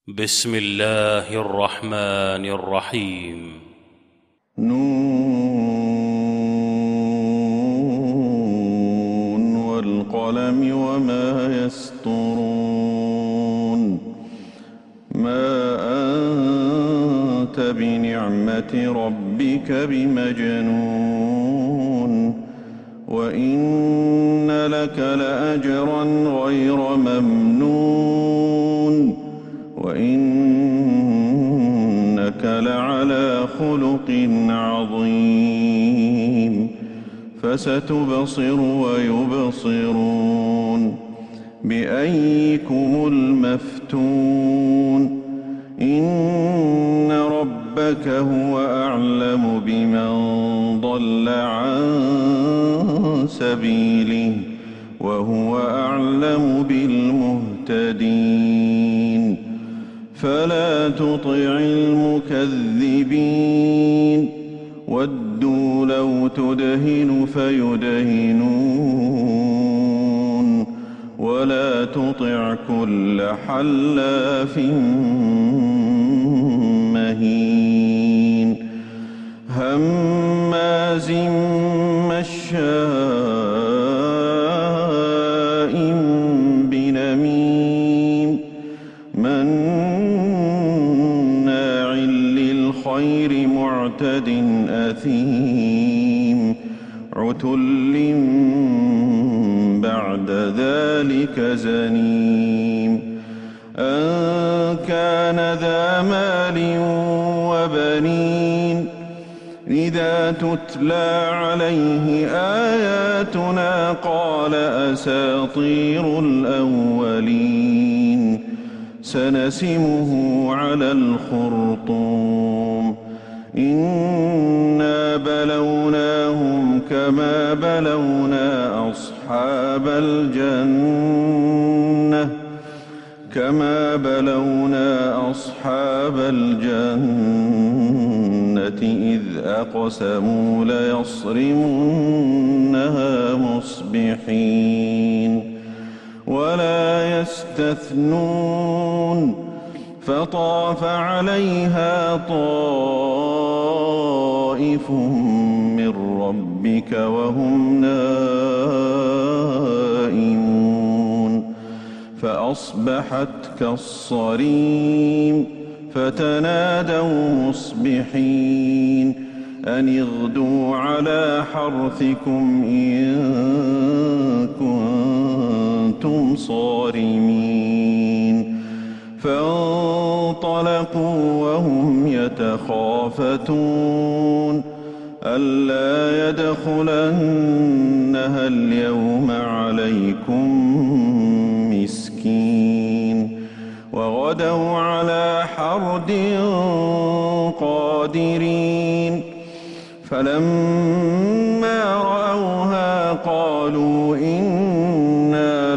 بسم الله الرحمن الرحيم. نون والقلم وما يسطرون ما أنت بنعمة ربك بمجنون وإن لك لأجرا غير ممنون وإنك لعلى خلق عظيم فستبصر ويبصرون بأيكم المفتون إن ربك هو أعلم بمن ضل عن سبيله وهو أعلم بالمهتدين فلا تطع المكذبين ودوا لو تدهن فيدهنون ولا تطع كل حلاف مهين هماز مشاء بنميم مناع للخير معتد أثيم عتل بعد ذلك زنيم أن كان ذا مال وبنين إذا تتلى عليه آياتنا قال أساطير الأولين سنسمه على الخرطوم إنا بلوناهم كما بلونا أصحاب الجنة إذ أقسموا ليصرمنها مصبحين ولا يستثنون فطاف عليها طائف من ربك وهم نائمون فأصبحت كالصريم فتنادوا مصبحين أن اغدوا على حرثكم إن كنتم صارمين فانطلقوا وهم يتخافتون ألا يدخلنها اليوم عليكم مسكين وغدوا على حرد قادرين فلما رأوها قالوا إنا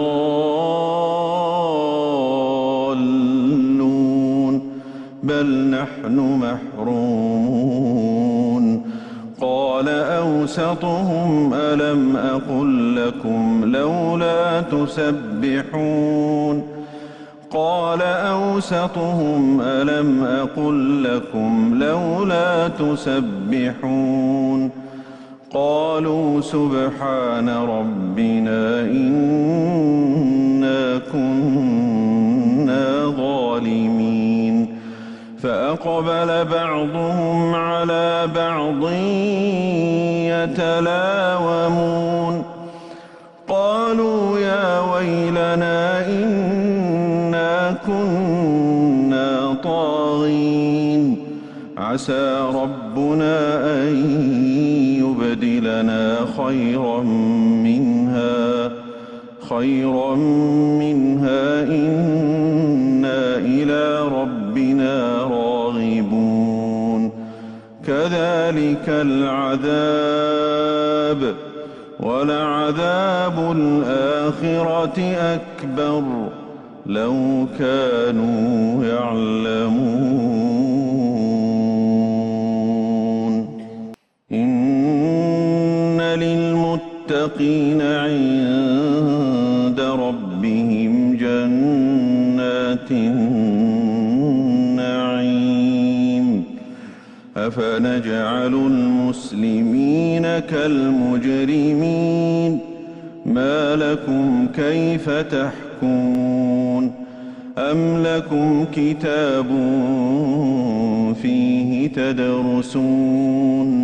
لضالون بل نحن محرومون قال أوسطهم ألم أقل لكم لولا تسبحون قال أوسطهم ألم أقل لكم لولا تسبحون قالوا سبحان ربنا إنا كنا ظالمين فأقبل بعضهم على بعض يتلاومون قالوا يا ويلنا إنا كنا طاغين عسى ربنا أن يبدلنا خيرا منها إنا إلى ربنا راغبون كذلك العذاب ولعذاب الآخرة أكبر لو كانوا يعلمون إن للمتقين عند ربهم جنات النعيم أفنجعل المسلمين كالمجرمين ما لكم كيف تحكمون أم لكم كتاب فيه تدرسون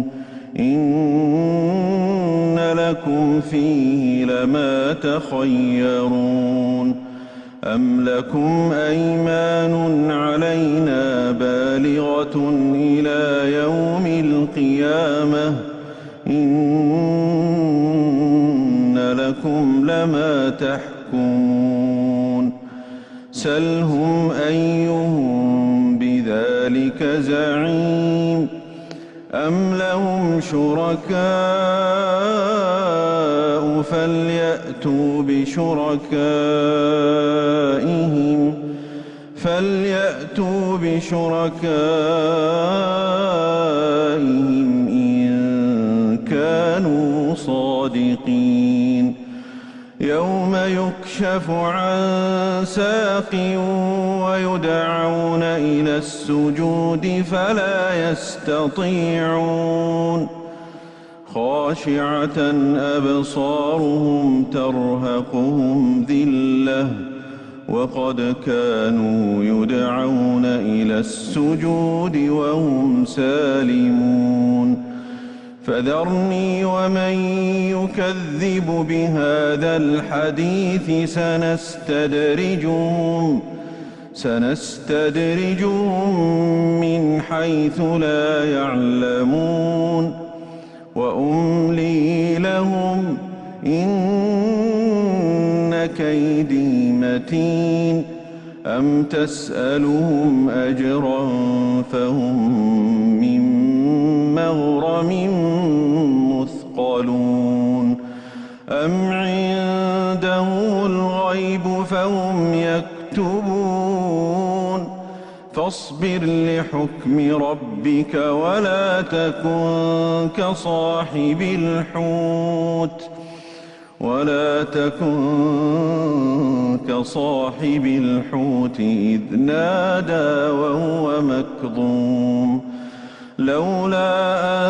إن لكم فيه لما تخيرون أم لكم أيمان علينا بالغة إلى يوم القيامة إن لكم لما تحكمون سلهم أيهم بذلك زعيم أم لهم شركاء فليأتوا بشركائهم إن كانوا صادقين يوم يكشف عن ساق ويدعون إلى السجود فلا يستطيعون خاشعة أبصارهم ترهقهم ذلة وقد كانوا يدعون إلى السجود وهم سالمون فذرني ومن يكذب بهذا الحديث سنستدرجهم من حيث لا يعلمون وأملي لهم إن كيدي متين أم تسألهم أجرا فهم من مغرم مثقلون أم عنده الغيب فهم يكتبون فاصبر لحكم ربك ولا تكن كصاحب الحوت إذ نادى وهو مكظوم لولا أن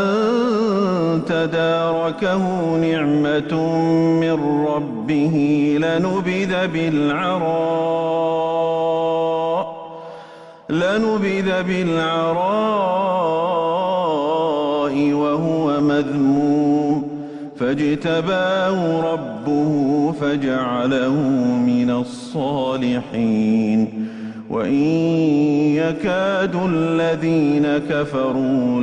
تداركه نعمة من ربه لنبذ بالعراء وهو مذموم فاجتباه ربه فجعله من الصالحين وإن يكاد الذين كفروا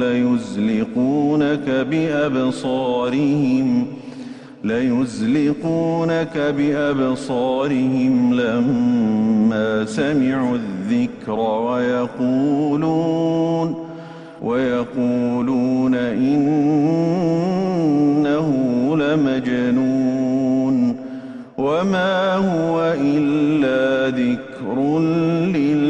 ليزلقونك بأبصارهم لما سمعوا الذكر ويقولون إنه لمجنون وما هو إلا ذكر للعالمين.